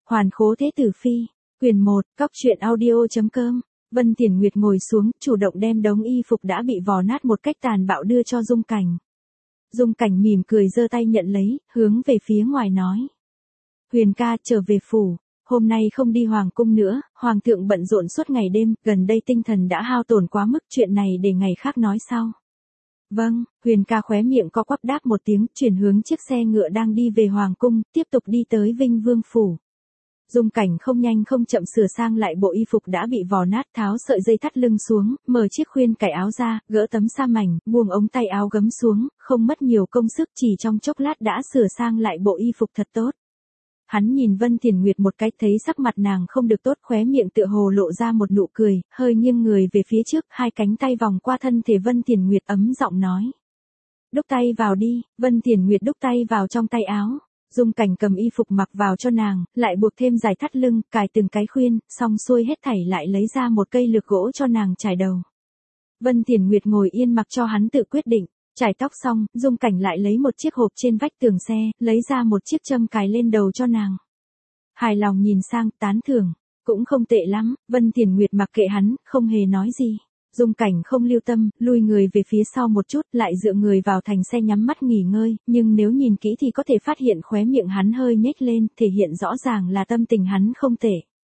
Hoàn khố thế tử phi, quyền 1, cóc truyện audio.com. Vân Tiền Nguyệt ngồi xuống, chủ động đem đống y phục đã bị vò nát một cách tàn bạo đưa cho Dung Cảnh. Dung Cảnh mỉm cười giơ tay nhận lấy, hướng về phía ngoài nói. Huyền ca, trở về phủ. Hôm nay không đi hoàng cung nữa, hoàng thượng bận rộn suốt ngày đêm, gần đây tinh thần đã hao tổn quá mức, chuyện này để ngày khác nói sau. Vâng, Huyền ca khóe miệng co quắp đáp một tiếng, chuyển hướng chiếc xe ngựa đang đi về hoàng cung, tiếp tục đi tới Vinh Vương phủ. Dung Cảnh không nhanh không chậm sửa sang lại bộ y phục đã bị vò nát, tháo sợi dây thắt lưng xuống, mở chiếc khuyên cài áo ra, gỡ tấm sa mảnh, buông ống tay áo gấm xuống, không mất nhiều công sức, chỉ trong chốc lát đã sửa sang lại bộ y phục thật tốt. Hắn nhìn Vân Tiền Nguyệt một cái, thấy sắc mặt nàng không được tốt, khóe miệng tựa hồ lộ ra một nụ cười, hơi nghiêng người về phía trước, hai cánh tay vòng qua thân thể Vân Tiền Nguyệt, ấm giọng nói. Đúc tay vào đi. Vân Tiền Nguyệt đúc tay vào trong tay áo. Dung Cảnh cầm y phục mặc vào cho nàng, lại buộc thêm dài thắt lưng, cài từng cái khuyên, xong xuôi hết thảy lại lấy ra một cây lược gỗ cho nàng trải đầu. Vân Tiền Nguyệt ngồi yên mặc cho hắn tự quyết định. Trải tóc xong, Dung Cảnh lại lấy một chiếc hộp trên vách tường xe, lấy ra một chiếc châm cài lên đầu cho nàng. Hài lòng nhìn sang, tán thưởng. Cũng không tệ lắm. Vân Tiền Nguyệt mặc kệ hắn, không hề nói gì. Dung Cảnh không lưu tâm, lùi người về phía sau một chút, lại dựa người vào thành xe nhắm mắt nghỉ ngơi, nhưng nếu nhìn kỹ thì có thể phát hiện khóe miệng hắn hơi nhếch lên, thể hiện rõ ràng là tâm tình hắn không tệ.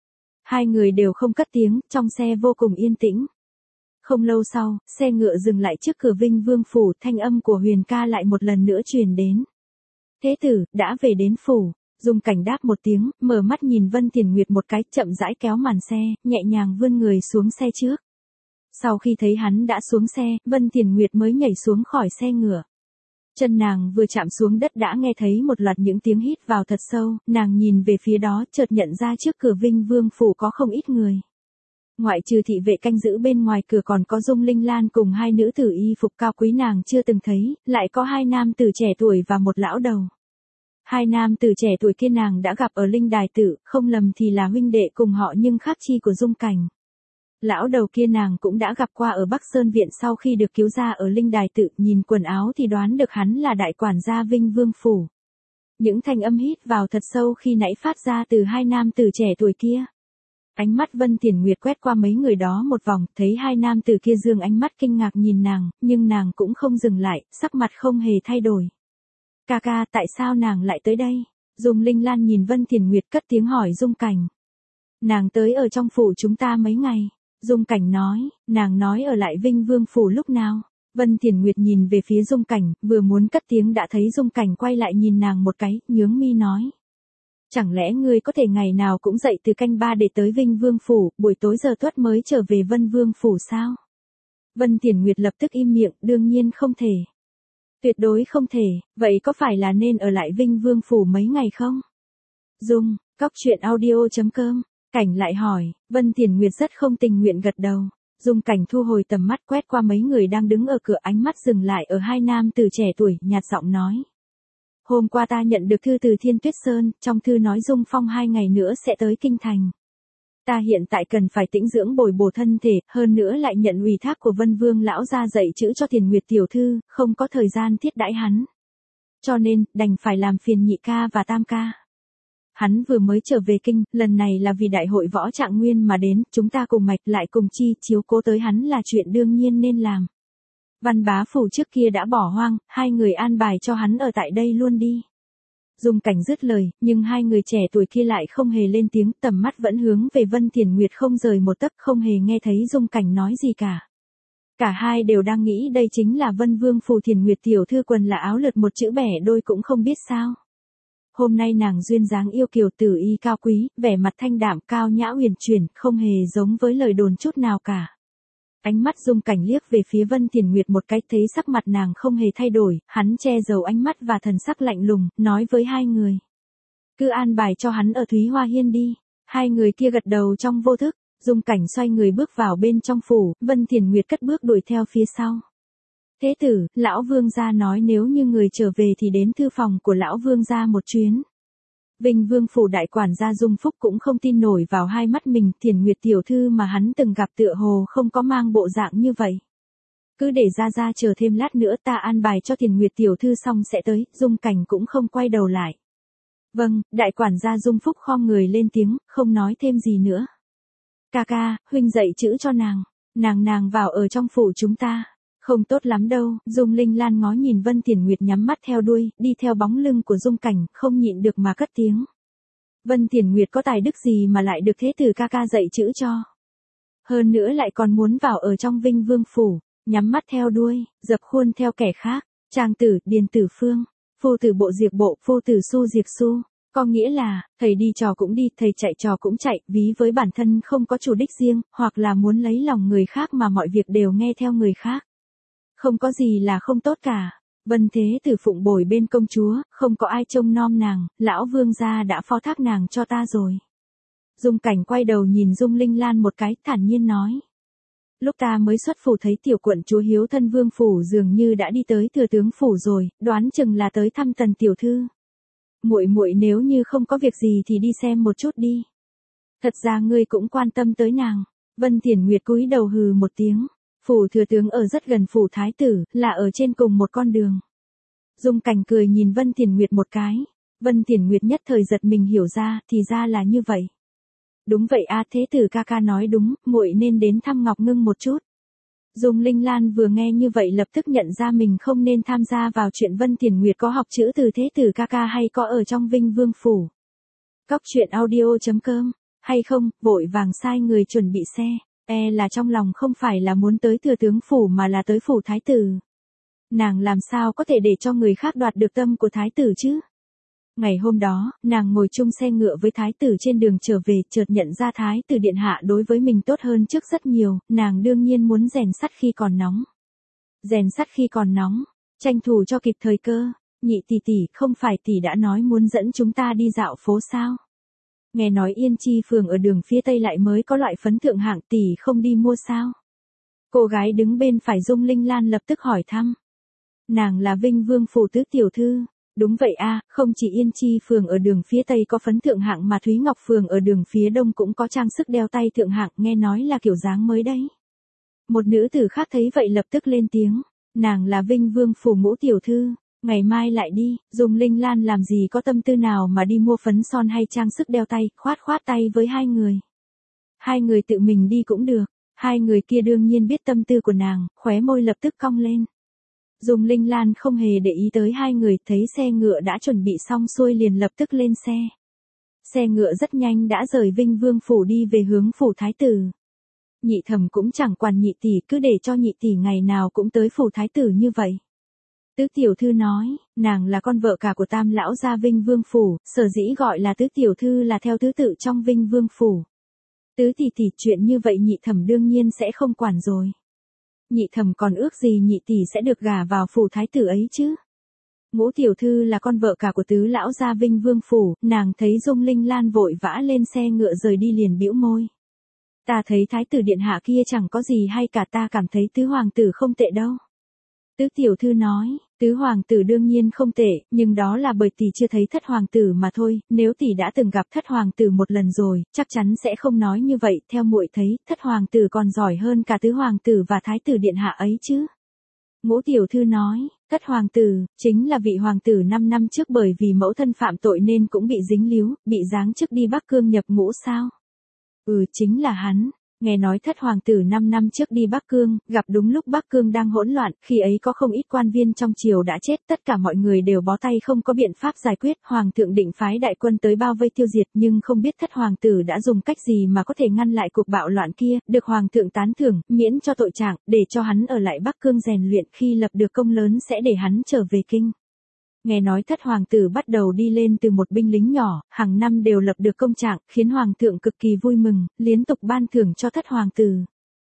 Hai người đều không cất tiếng, trong xe vô cùng yên tĩnh. Không lâu sau, xe ngựa dừng lại trước cửa Vinh Vương phủ, thanh âm của Huyền ca lại một lần nữa truyền đến. Thế tử, đã về đến phủ. Dung Cảnh đáp một tiếng, mở mắt nhìn Vân Tiền Nguyệt một cái, chậm rãi kéo màn xe, nhẹ nhàng vươn người xuống xe trước. Sau khi thấy hắn đã xuống xe, Vân Tiền Nguyệt mới nhảy xuống khỏi xe ngựa. Chân nàng vừa chạm xuống đất đã nghe thấy một loạt những tiếng hít vào thật sâu, nàng nhìn về phía đó, chợt nhận ra trước cửa Vinh Vương phủ có không ít người. Ngoại trừ thị vệ canh giữ bên ngoài cửa còn có Dung Linh Lan cùng hai nữ tử y phục cao quý nàng chưa từng thấy, lại có hai nam tử trẻ tuổi và một lão đầu. Hai nam tử trẻ tuổi kia nàng đã gặp ở Linh Đài Tự, không lầm thì là huynh đệ cùng họ nhưng khác chi của Dung Cảnh. Lão đầu kia nàng cũng đã gặp qua ở Bắc Sơn Viện sau khi được cứu ra ở Linh Đài Tự, nhìn quần áo thì đoán được hắn là đại quản gia Vinh Vương phủ. Những thanh âm hít vào thật sâu khi nãy phát ra từ hai nam tử trẻ tuổi kia. Ánh mắt Vân Tiền Nguyệt quét qua mấy người đó một vòng, thấy hai nam tử kia dương ánh mắt kinh ngạc nhìn nàng, nhưng nàng cũng không dừng lại, sắc mặt không hề thay đổi. Ca ca, tại sao nàng lại tới đây? Dung Linh Lan nhìn Vân Tiền Nguyệt cất tiếng hỏi Dung Cảnh. Nàng tới ở trong phủ chúng ta mấy ngày. Dung Cảnh nói, nàng nói ở lại Vinh Vương phủ lúc nào? Vân Tiền Nguyệt nhìn về phía Dung Cảnh, vừa muốn cất tiếng đã thấy Dung Cảnh quay lại nhìn nàng một cái, nhướng mi nói. Chẳng lẽ ngươi có thể ngày nào cũng dậy từ canh 3 để tới Vinh Vương phủ, buổi tối giờ tuất mới trở về Vân Vương phủ sao? Vân Tiền Nguyệt lập tức im miệng, đương nhiên không thể. Tuyệt đối không thể, vậy có phải là nên ở lại Vinh Vương phủ mấy ngày không? Dung, cóc truyện audio.com. Cảnh lại hỏi, Vân Tiền Nguyệt rất không tình nguyện gật đầu. Dung Cảnh thu hồi tầm mắt quét qua mấy người đang đứng ở cửa, ánh mắt dừng lại ở hai nam tử trẻ tuổi, nhạt giọng nói. Hôm qua ta nhận được thư từ Thiên Tuyết Sơn, trong thư nói Dung Phong 2 ngày nữa sẽ tới Kinh Thành. Ta hiện tại cần phải tĩnh dưỡng bồi bổ thân thể, hơn nữa lại nhận ủy thác của Vân Vương lão ra dạy chữ cho Tiền Nguyệt tiểu thư, không có thời gian thiết đãi hắn. Cho nên, đành phải làm phiền nhị ca và tam ca. Hắn vừa mới trở về kinh, lần này là vì đại hội võ trạng nguyên mà đến, chúng ta cùng mạch lại cùng chi, chiếu cố tới hắn là chuyện đương nhiên nên làm. Văn bá phủ trước kia đã bỏ hoang, hai người an bài cho hắn ở tại đây luôn đi. Dung Cảnh dứt lời, nhưng hai người trẻ tuổi kia lại không hề lên tiếng, tầm mắt vẫn hướng về Vân Tiền Nguyệt không rời một tấc, không hề nghe thấy Dung Cảnh nói gì cả. Cả hai đều đang nghĩ đây chính là Vân Vương phủ Tiền Nguyệt tiểu thư, quần là áo lượt một chữ bẻ đôi cũng không biết sao. Hôm nay nàng duyên dáng yêu kiều, tử y cao quý, vẻ mặt thanh đạm cao nhã huyền chuyển, không hề giống với lời đồn chút nào cả. Ánh mắt Dung Cảnh liếc về phía Vân Tiền Nguyệt một cái, thấy sắc mặt nàng không hề thay đổi, hắn che giấu ánh mắt và thần sắc lạnh lùng, nói với hai người. Cứ an bài cho hắn ở Thúy Hoa Hiên đi. Hai người kia gật đầu trong vô thức, Dung Cảnh xoay người bước vào bên trong phủ, Vân Tiền Nguyệt cất bước đuổi theo phía sau. Thế tử, lão vương gia nói nếu như người trở về thì đến thư phòng của lão vương gia một chuyến. Vinh Vương phủ đại quản gia Dung Phúc cũng không tin nổi vào hai mắt mình, Tiền Nguyệt tiểu thư mà hắn từng gặp tựa hồ không có mang bộ dạng như vậy. Cứ để ra chờ thêm lát nữa, ta an bài cho Tiền Nguyệt tiểu thư xong sẽ tới. Dung Cảnh cũng không quay đầu lại. Vâng, đại quản gia Dung Phúc khom người lên tiếng, không nói thêm gì nữa. Ca ca, huynh dạy chữ cho nàng. Nàng vào ở trong phủ chúng ta. Không tốt lắm đâu, Dung Linh Lan ngó nhìn Vân Thiển Nguyệt nhắm mắt theo đuôi, đi theo bóng lưng của Dung Cảnh, không nhịn được mà cất tiếng. Vân Thiển Nguyệt có tài đức gì mà lại được thế tử ca ca dạy chữ cho. Hơn nữa lại còn muốn vào ở trong Vinh Vương phủ, nhắm mắt theo đuôi, dập khuôn theo kẻ khác, trang tử, điền tử phương, phu tử bộ diệt bộ, phu tử su diệt su. Có nghĩa là, thầy đi trò cũng đi, thầy chạy trò cũng chạy, ví với bản thân không có chủ đích riêng, hoặc là muốn lấy lòng người khác mà mọi việc đều nghe theo người khác. Không có gì là không tốt cả. Vân Thế Tử phụng bồi bên công chúa, không có ai trông nom nàng, lão vương gia đã phó thác nàng cho ta rồi. Dung Cảnh quay đầu nhìn Dung Linh Lan một cái, thản nhiên nói. Lúc ta mới xuất phủ thấy tiểu quận chúa hiếu thân vương phủ dường như đã đi tới thừa tướng phủ rồi, đoán chừng là tới thăm Tần tiểu thư. Muội nếu như không có việc gì thì đi xem một chút đi. Thật ra ngươi cũng quan tâm tới nàng. Vân Thiển Nguyệt cúi đầu hừ một tiếng. Phủ thừa tướng ở rất gần phủ thái tử, là ở trên cùng một con đường. Dung Cảnh cười nhìn Vân Thiển Nguyệt một cái. Vân Thiển Nguyệt nhất thời giật mình hiểu ra, thì ra là như vậy. Đúng vậy a, thế tử ca ca nói đúng, muội nên đến thăm Ngọc Ngưng một chút. Dung Linh Lan vừa nghe như vậy lập tức nhận ra mình không nên tham gia vào chuyện Vân Thiển Nguyệt có học chữ từ thế tử ca ca hay có ở trong Vinh Vương phủ. Cóc truyện audio.com, hay không, vội vàng sai người chuẩn bị xe, là trong lòng không phải là muốn tới thừa tướng phủ mà là tới phủ thái tử. Nàng làm sao có thể để cho người khác đoạt được tâm của thái tử chứ? Ngày hôm đó, nàng ngồi chung xe ngựa với thái tử trên đường trở về, chợt nhận ra thái tử điện hạ đối với mình tốt hơn trước rất nhiều, nàng đương nhiên muốn rèn sắt khi còn nóng. Rèn sắt khi còn nóng, tranh thủ cho kịp thời cơ. Nhị tỷ tỷ, không phải tỷ đã nói muốn dẫn chúng ta đi dạo phố sao? Nghe nói Yên Chi phường ở đường phía tây lại mới có loại phấn thượng hạng, tỷ không đi mua sao? Cô gái đứng bên phải Dung Linh Lan lập tức hỏi thăm. Nàng là Vinh Vương phủ tứ tiểu thư. Đúng vậy a, không chỉ Yên Chi phường ở đường phía tây có phấn thượng hạng mà Thúy Ngọc phường ở đường phía đông cũng có trang sức đeo tay thượng hạng, nghe nói là kiểu dáng mới đấy. Một nữ tử khác thấy vậy lập tức lên tiếng, nàng là Vinh Vương phủ Ngũ tiểu thư, ngày mai lại đi. Dung Linh Lan làm gì có tâm tư nào mà đi mua phấn son hay trang sức đeo tay, khoát tay với hai người. Hai người tự mình đi cũng được, hai người kia đương nhiên biết tâm tư của nàng, khóe môi lập tức cong lên. Dung Linh Lan không hề để ý tới hai người, thấy xe ngựa đã chuẩn bị xong xuôi liền lập tức lên xe. Xe ngựa rất nhanh đã rời Vinh Vương phủ đi về hướng phủ thái tử. Nhị thẩm cũng chẳng quản nhị tỷ, cứ để cho nhị tỷ ngày nào cũng tới phủ thái tử như vậy. Tứ tiểu thư nói, nàng là con vợ cả của Tam lão gia Vinh Vương phủ, sở dĩ gọi là tứ tiểu thư là theo thứ tự trong Vinh Vương phủ. Tứ tỷ tỷ, chuyện như vậy nhị thẩm đương nhiên sẽ không quản rồi. Nhị thẩm còn ước gì nhị tỷ sẽ được gả vào phủ thái tử ấy chứ? Ngũ tiểu thư là con vợ cả của tứ lão gia Vinh Vương phủ, nàng thấy Dung Linh Lan vội vã lên xe ngựa rời đi liền bĩu môi. Ta thấy thái tử điện hạ kia chẳng có gì hay cả, ta cảm thấy tứ hoàng tử không tệ đâu. Tứ tiểu thư nói, tứ hoàng tử đương nhiên không tệ, nhưng đó là bởi tỷ chưa thấy thất hoàng tử mà thôi, nếu tỷ đã từng gặp thất hoàng tử một lần rồi, chắc chắn sẽ không nói như vậy, theo muội thấy, thất hoàng tử còn giỏi hơn cả tứ hoàng tử và thái tử điện hạ ấy chứ. Ngũ tiểu thư nói, thất hoàng tử, chính là vị hoàng tử 5 năm trước bởi vì mẫu thân phạm tội nên cũng bị dính líu, bị giáng chức đi Bắc Cương nhập ngũ sao? Chính là hắn. Nghe nói thất hoàng tử 5 năm trước đi Bắc Cương, gặp đúng lúc Bắc Cương đang hỗn loạn, khi ấy có không ít quan viên trong triều đã chết, tất cả mọi người đều bó tay không có biện pháp giải quyết, hoàng thượng định phái đại quân tới bao vây tiêu diệt, nhưng không biết thất hoàng tử đã dùng cách gì mà có thể ngăn lại cuộc bạo loạn kia, được hoàng thượng tán thưởng, miễn cho tội trạng, để cho hắn ở lại Bắc Cương rèn luyện, khi lập được công lớn sẽ để hắn trở về kinh. Nghe nói thất hoàng tử bắt đầu đi lên từ một binh lính nhỏ, hàng năm đều lập được công trạng, khiến hoàng thượng cực kỳ vui mừng, liên tục ban thưởng cho thất hoàng tử.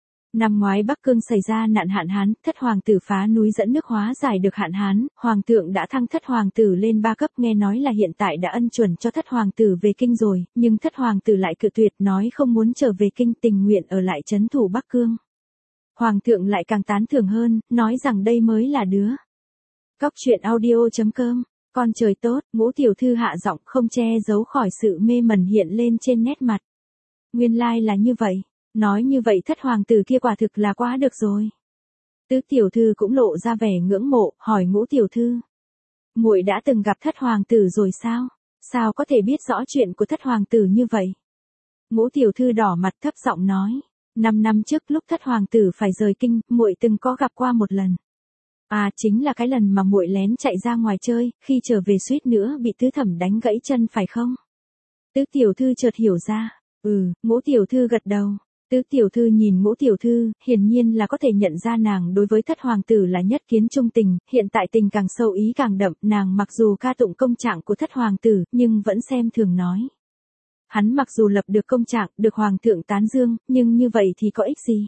Năm ngoái Bắc Cương xảy ra nạn hạn hán, thất hoàng tử phá núi dẫn nước hóa giải được hạn hán, hoàng thượng đã thăng thất hoàng tử lên 3 cấp, nghe nói là hiện tại đã ân chuẩn cho thất hoàng tử về kinh rồi, nhưng thất hoàng tử lại cự tuyệt, nói không muốn trở về kinh, tình nguyện ở lại trấn thủ Bắc Cương. Hoàng thượng lại càng tán thưởng hơn, nói rằng đây mới là đứa. Cóc truyện audio.com, con trời tốt, Ngũ tiểu thư hạ giọng không che giấu khỏi sự mê mẩn hiện lên trên nét mặt. Nguyên lai là như vậy, nói như vậy thất hoàng tử kia quả thực là quá được rồi. Tứ tiểu thư cũng lộ ra vẻ ngưỡng mộ, hỏi Ngũ tiểu thư. Muội đã từng gặp thất hoàng tử rồi sao? Sao có thể biết rõ chuyện của thất hoàng tử như vậy? Ngũ tiểu thư đỏ mặt thấp giọng nói. 5 năm trước lúc thất hoàng tử phải rời kinh, muội từng có gặp qua một lần. À, chính là cái lần mà muội lén chạy ra ngoài chơi, khi trở về suýt nữa bị tứ thẩm đánh gãy chân phải không? Tứ tiểu thư chợt hiểu ra. Ngũ tiểu thư gật đầu. Tứ tiểu thư nhìn ngũ tiểu thư, hiển nhiên là có thể nhận ra nàng đối với thất hoàng tử là nhất kiến trung tình, hiện tại tình càng sâu ý càng đậm, nàng mặc dù ca tụng công trạng của thất hoàng tử, nhưng vẫn xem thường nói. Hắn mặc dù lập được công trạng, được hoàng thượng tán dương, nhưng như vậy thì có ích gì?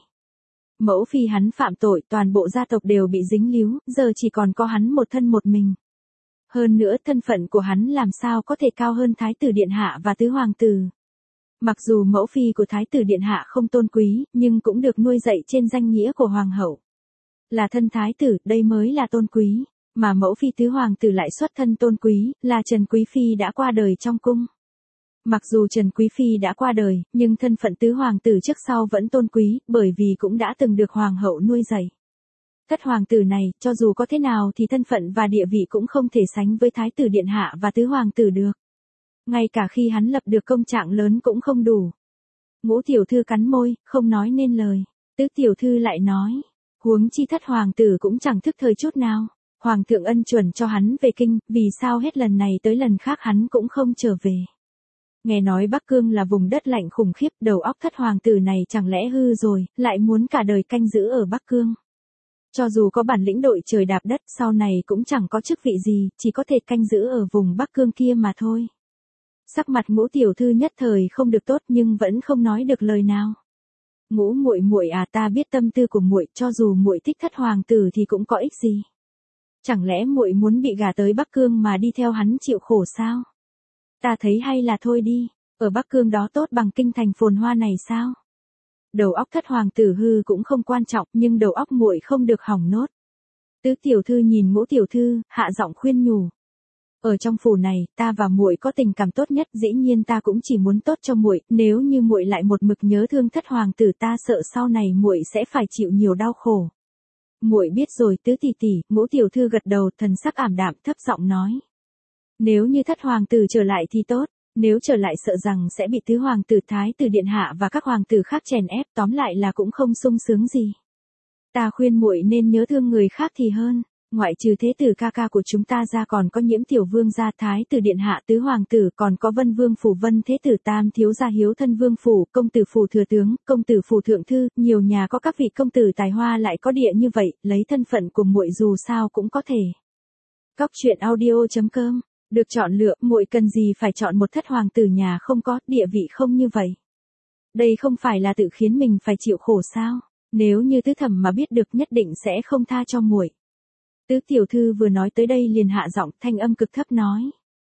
Mẫu phi hắn phạm tội, toàn bộ gia tộc đều bị dính líu, giờ chỉ còn có hắn một thân một mình. Hơn nữa thân phận của hắn làm sao có thể cao hơn thái tử điện hạ và tứ hoàng tử. Mặc dù mẫu phi của thái tử điện hạ không tôn quý, nhưng cũng được nuôi dạy trên danh nghĩa của hoàng hậu. Là thân thái tử, đây mới là tôn quý, mà mẫu phi tứ hoàng tử lại xuất thân tôn quý, là Trần Quý Phi đã qua đời trong cung. Mặc dù Trần Quý Phi đã qua đời, nhưng thân phận tứ hoàng tử trước sau vẫn tôn quý, bởi vì cũng đã từng được hoàng hậu nuôi dạy. Thất hoàng tử này, cho dù có thế nào thì thân phận và địa vị cũng không thể sánh với thái tử điện hạ và tứ hoàng tử được. Ngay cả khi hắn lập được công trạng lớn cũng không đủ. Ngũ tiểu thư cắn môi, không nói nên lời. Tứ tiểu thư lại nói, huống chi thất hoàng tử cũng chẳng thức thời chút nào. Hoàng thượng ân chuẩn cho hắn về kinh, vì sao hết lần này tới lần khác hắn cũng không trở về. Nghe nói Bắc Cương là vùng đất lạnh khủng khiếp, đầu óc thất hoàng tử này chẳng lẽ hư rồi, lại muốn cả đời canh giữ ở Bắc Cương. Cho dù có bản lĩnh đội trời đạp đất, sau này cũng chẳng có chức vị gì, chỉ có thể canh giữ ở vùng Bắc Cương kia mà thôi. Sắc mặt ngũ tiểu thư nhất thời không được tốt nhưng vẫn không nói được lời nào. Ngũ muội muội à, ta biết tâm tư của muội, cho dù muội thích thất hoàng tử thì cũng có ích gì. Chẳng lẽ muội muốn bị gả tới Bắc Cương mà đi theo hắn chịu khổ sao? Ta thấy hay là thôi đi, ở Bắc Cương đó tốt bằng kinh thành phồn hoa này sao? Đầu óc thất hoàng tử hư cũng không quan trọng, nhưng đầu óc muội không được hỏng nốt. Tứ tiểu thư nhìn ngũ tiểu thư, hạ giọng khuyên nhủ. Ở trong phủ này, ta và muội có tình cảm tốt nhất, dĩ nhiên ta cũng chỉ muốn tốt cho muội, nếu như muội lại một mực nhớ thương thất hoàng tử, ta sợ sau này muội sẽ phải chịu nhiều đau khổ. Muội biết rồi tứ tỷ tỷ, ngũ tiểu thư gật đầu, thần sắc ảm đạm, thấp giọng nói. Nếu như thất hoàng tử trở lại thì tốt, nếu trở lại sợ rằng sẽ bị tứ hoàng tử thái tử điện hạ và các hoàng tử khác chèn ép, tóm lại là cũng không sung sướng gì. Ta khuyên muội nên nhớ thương người khác thì hơn. Ngoại trừ thế tử ca ca của chúng ta ra còn có Nhiễm tiểu vương gia, thái tử điện hạ, tứ hoàng tử, còn có Vân vương phủ Vân thế tử, tam thiếu gia Hiếu thân vương phủ, công tử phủ thừa tướng, công tử phủ thượng thư, nhiều nhà có các vị công tử tài hoa lại có địa như vậy, lấy thân phận của muội dù sao cũng có thể. Cóc truyện audio.com, được chọn lựa, muội cần gì phải chọn một thất hoàng tử nhà không có, địa vị không như vậy. Đây không phải là tự khiến mình phải chịu khổ sao? Nếu như tứ thẩm mà biết được nhất định sẽ không tha cho muội. Tứ tiểu thư vừa nói tới đây liền hạ giọng, thanh âm cực thấp nói.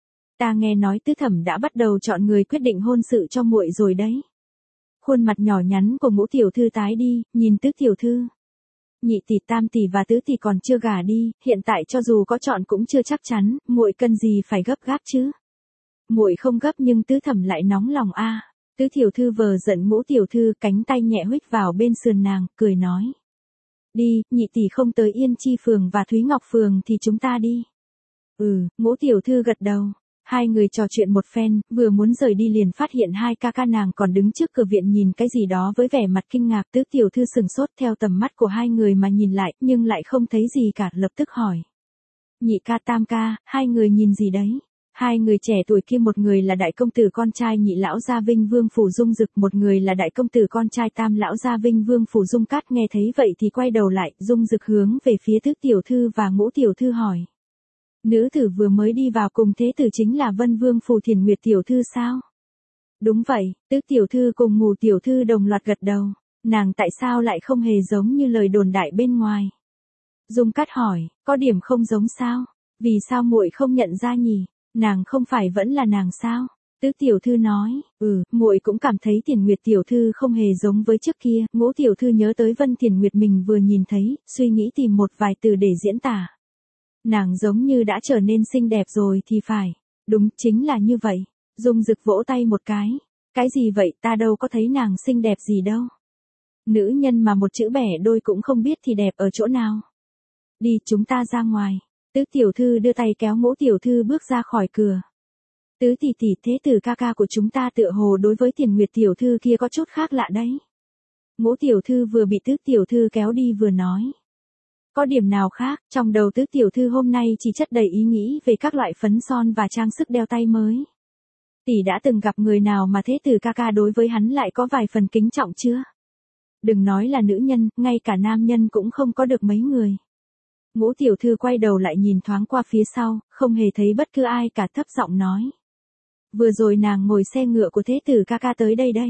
Ta nghe nói tứ thẩm đã bắt đầu chọn người quyết định hôn sự cho muội rồi đấy. Khuôn mặt nhỏ nhắn của ngũ tiểu thư tái đi, nhìn tứ tiểu thư. Nhị tỷ, tam tỷ và tứ tỷ còn chưa gả đi, hiện tại cho dù có chọn cũng chưa chắc chắn, muội cần gì phải gấp gáp chứ. Muội không gấp nhưng tứ thẩm lại nóng lòng a. Tứ tiểu thư vờ giận ngũ tiểu thư, cánh tay nhẹ huých vào bên sườn nàng, cười nói. Đi, nhị tỷ không tới Yên Chi phường và Thúy Ngọc phường thì chúng ta đi. Ngũ tiểu thư gật đầu. Hai người trò chuyện một phen, vừa muốn rời đi liền phát hiện hai ca ca nàng còn đứng trước cửa viện nhìn cái gì đó với vẻ mặt kinh ngạc. Tứ tiểu thư sừng sốt theo tầm mắt của hai người mà nhìn lại, nhưng lại không thấy gì cả, lập tức hỏi. Nhị ca, tam ca, hai người nhìn gì đấy? Hai người trẻ tuổi kia, một người là đại công tử con trai Nhị lão gia Vinh Vương phủ Dung Dực, một người là đại công tử con trai Tam lão gia Vinh Vương phủ Dung Cát. Nghe thấy vậy thì quay đầu lại, Dung Dực hướng về phía Tứ tiểu thư và Ngũ tiểu thư hỏi. Nữ tử vừa mới đi vào cùng thế tử chính là Vân Vương phủ Thiền Nguyệt tiểu thư sao? Đúng vậy, Tứ tiểu thư cùng Ngũ tiểu thư đồng loạt gật đầu. Nàng tại sao lại không hề giống như lời đồn đại bên ngoài? Dung Cát hỏi, có điểm không giống sao? Vì sao muội không nhận ra nhỉ? Nàng không phải vẫn là nàng sao? Tứ tiểu thư nói, muội cũng cảm thấy Thiền Nguyệt tiểu thư không hề giống với trước kia. Ngũ tiểu thư nhớ tới Vân Thiền Nguyệt mình vừa nhìn thấy, suy nghĩ tìm một vài từ để diễn tả. Nàng giống như đã trở nên xinh đẹp rồi thì phải. Đúng, chính là như vậy. Dung Dực vỗ tay một cái. Cái gì vậy, ta đâu có thấy nàng xinh đẹp gì đâu. Nữ nhân mà một chữ bẻ đôi cũng không biết thì đẹp ở chỗ nào. Đi, chúng ta ra ngoài. Tứ tiểu thư đưa tay kéo Ngũ tiểu thư bước ra khỏi cửa. Tứ tỷ tỷ, thế tử ca ca của chúng ta tựa hồ đối với Tiền Nguyệt tiểu thư kia có chút khác lạ đấy. Ngũ tiểu thư vừa bị Tứ tiểu thư kéo đi vừa nói. Có điểm nào khác, trong đầu Tứ tiểu thư hôm nay chỉ chất đầy ý nghĩ về các loại phấn son và trang sức đeo tay mới. Tỷ đã từng gặp người nào mà thế tử ca ca đối với hắn lại có vài phần kính trọng chưa? Đừng nói là nữ nhân, ngay cả nam nhân cũng không có được mấy người. Ngũ tiểu thư quay đầu lại nhìn thoáng qua phía sau, không hề thấy bất cứ ai cả, thấp giọng nói. Vừa rồi nàng ngồi xe ngựa của thế tử ca ca tới đây đấy.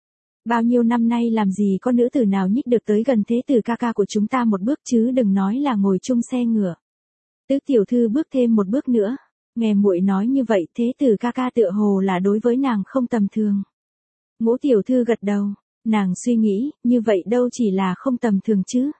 Bao nhiêu năm nay làm gì có nữ tử nào nhích được tới gần thế tử ca ca của chúng ta một bước chứ đừng nói là ngồi chung xe ngựa. Tứ tiểu thư bước thêm một bước nữa. Nghe muội nói như vậy, thế tử ca ca tựa hồ là đối với nàng không tầm thường. Ngũ tiểu thư gật đầu, nàng suy nghĩ, như vậy đâu chỉ là không tầm thường chứ.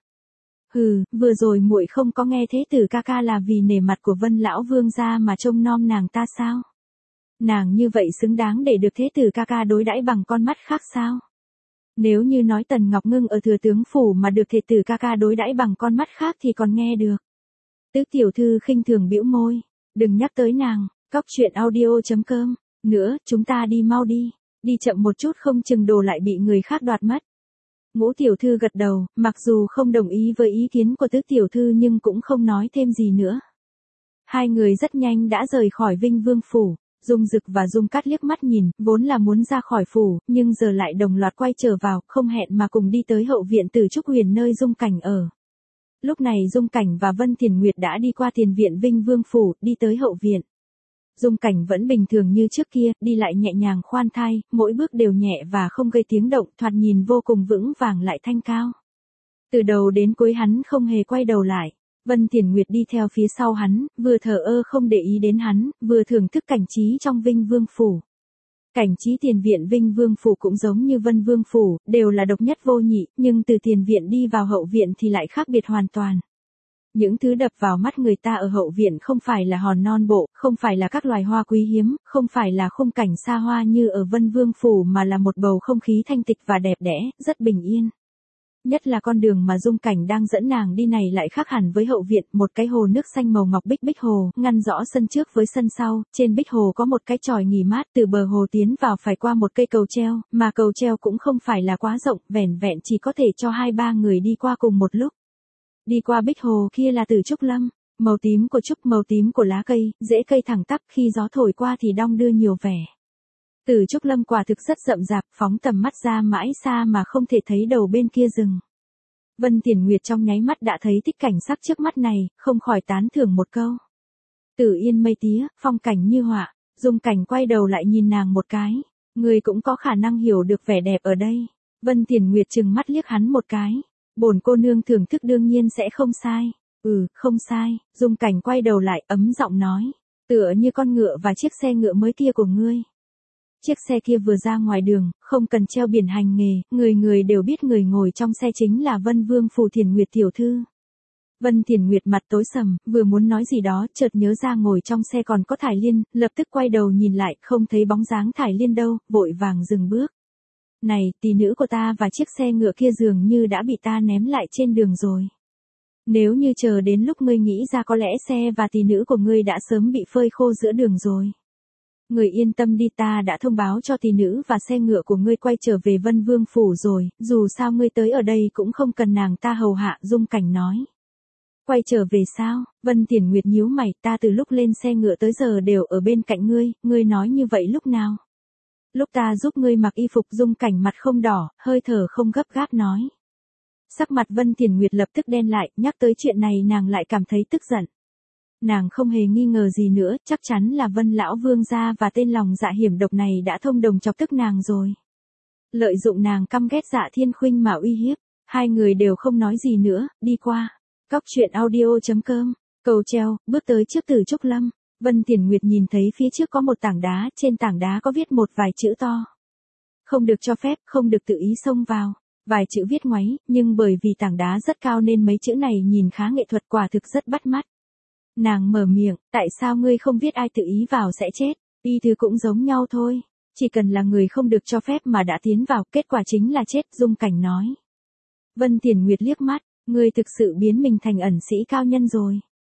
Hừ, vừa rồi muội không có nghe thế tử ca ca là vì nể mặt của Vân lão vương gia mà trông nom nàng ta sao? Nàng như vậy xứng đáng để được thế tử ca ca đối đãi bằng con mắt khác sao? Nếu như nói Tần Ngọc Ngưng ở Thừa tướng phủ mà được thế tử ca ca đối đãi bằng con mắt khác thì còn nghe được. Tứ tiểu thư khinh thường bĩu môi, đừng nhắc tới nàng. Cóc truyện audio.com. Nữa, chúng ta đi mau đi, đi chậm một chút không chừng đồ lại bị người khác đoạt mất. Ngũ tiểu thư gật đầu, mặc dù không đồng ý với ý kiến của Tứ tiểu thư nhưng cũng không nói thêm gì nữa. Hai người rất nhanh đã rời khỏi Vinh Vương phủ. Dung Dực và Dung Cát liếc mắt nhìn, vốn là muốn ra khỏi phủ, nhưng giờ lại đồng loạt quay trở vào, không hẹn mà cùng đi tới hậu viện Tử Trúc Huyền nơi Dung Cảnh ở. Lúc này Dung Cảnh và Vân Thiền Nguyệt đã đi qua tiền viện Vinh Vương phủ, đi tới hậu viện. Dung Cảnh vẫn bình thường như trước kia, đi lại nhẹ nhàng khoan thai, mỗi bước đều nhẹ và không gây tiếng động, thoạt nhìn vô cùng vững vàng lại thanh cao. Từ đầu đến cuối hắn không hề quay đầu lại. Vân Thiền Nguyệt đi theo phía sau hắn, vừa thờ ơ không để ý đến hắn, vừa thưởng thức cảnh trí trong Vinh Vương phủ. Cảnh trí tiền viện Vinh Vương phủ cũng giống như Vân Vương phủ, đều là độc nhất vô nhị, nhưng từ tiền viện đi vào hậu viện thì lại khác biệt hoàn toàn. Những thứ đập vào mắt người ta ở hậu viện không phải là hòn non bộ, không phải là các loài hoa quý hiếm, không phải là khung cảnh xa hoa như ở Vân Vương phủ mà là một bầu không khí thanh tịch và đẹp đẽ, rất bình yên. Nhất là con đường mà Dung Cảnh đang dẫn nàng đi này lại khác hẳn với hậu viện, một cái hồ nước xanh màu ngọc bích hồ, ngăn rõ sân trước với sân sau, trên bích hồ có một cái chòi nghỉ mát, từ bờ hồ tiến vào phải qua một cây cầu treo, mà cầu treo cũng không phải là quá rộng, vẻn vẹn chỉ có thể cho 2-3 người đi qua cùng một lúc. Đi qua bích hồ kia là Tử Trúc Lâm, màu tím của trúc, màu tím của lá cây, rễ cây thẳng tắp, khi gió thổi qua thì đong đưa nhiều vẻ. Tử Trúc Lâm quả thực rất rậm rạp, phóng tầm mắt ra mãi xa mà không thể thấy đầu bên kia rừng. Vân Thiền Nguyệt trong nháy mắt đã thấy thích cảnh sắc trước mắt này, không khỏi tán thưởng một câu. Tử yên mây tía, phong cảnh như họa. Dung Cảnh quay đầu lại nhìn nàng một cái. Người cũng có khả năng hiểu được vẻ đẹp ở đây. Vân Thiền Nguyệt trừng mắt liếc hắn một cái. Bổn cô nương thưởng thức đương nhiên sẽ không sai. Không sai. Dung Cảnh quay đầu lại ấm giọng nói. Tựa như con ngựa và chiếc xe ngựa mới kia của ngươi. Chiếc xe kia vừa ra ngoài đường, không cần treo biển hành nghề, người người đều biết người ngồi trong xe chính là Vân Vương phủ Thiền Nguyệt tiểu thư. Vân Thiền Nguyệt mặt tối sầm, vừa muốn nói gì đó, chợt nhớ ra ngồi trong xe còn có Thải Liên, lập tức quay đầu nhìn lại, không thấy bóng dáng Thải Liên đâu, vội vàng dừng bước. Này, tỷ nữ của ta và chiếc xe ngựa kia dường như đã bị ta ném lại trên đường rồi. Nếu như chờ đến lúc ngươi nghĩ ra có lẽ xe và tỷ nữ của ngươi đã sớm bị phơi khô giữa đường rồi. Người yên tâm đi, ta đã thông báo cho tỷ nữ và xe ngựa của ngươi quay trở về Vân Vương phủ rồi, dù sao ngươi tới ở đây cũng không cần nàng ta hầu hạ, Dung Cảnh nói. Quay trở về sao? Vân Thiền Nguyệt nhíu mày, ta từ lúc lên xe ngựa tới giờ đều ở bên cạnh ngươi nói như vậy lúc nào? Lúc ta giúp ngươi mặc y phục. Dung Cảnh mặt không đỏ, hơi thở không gấp gáp nói. Sắc mặt Vân Thiền Nguyệt lập tức đen lại, nhắc tới chuyện này nàng lại cảm thấy tức giận. Nàng không hề nghi ngờ gì nữa, chắc chắn là Vân lão vương gia và tên lòng dạ hiểm độc này đã thông đồng chọc tức nàng rồi. Lợi dụng nàng căm ghét Dạ Thiên Khuynh mà uy hiếp, hai người đều không nói gì nữa, đi qua. Cóc truyện audio.com, cầu treo, bước tới trước Tử Trúc Lâm. Vân Thiền Nguyệt nhìn thấy phía trước có một tảng đá, trên tảng đá có viết một vài chữ to. Không được cho phép, không được tự ý xông vào. Vài chữ viết ngoáy, nhưng bởi vì tảng đá rất cao nên mấy chữ này nhìn khá nghệ thuật, quả thực rất bắt mắt. Nàng mở miệng, tại sao ngươi không viết ai tự ý vào sẽ chết, y thứ cũng giống nhau thôi, chỉ cần là người không được cho phép mà đã tiến vào, kết quả chính là chết, Dung Cảnh nói. Vân Thiền Nguyệt liếc mắt, ngươi thực sự biến mình thành ẩn sĩ cao nhân rồi.